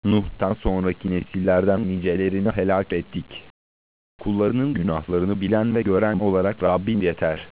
Nuh'tan sonraki nesillerden nicelerini helak ettik. Kullarının günahlarını bilen ve gören olarak Rabbin yeter.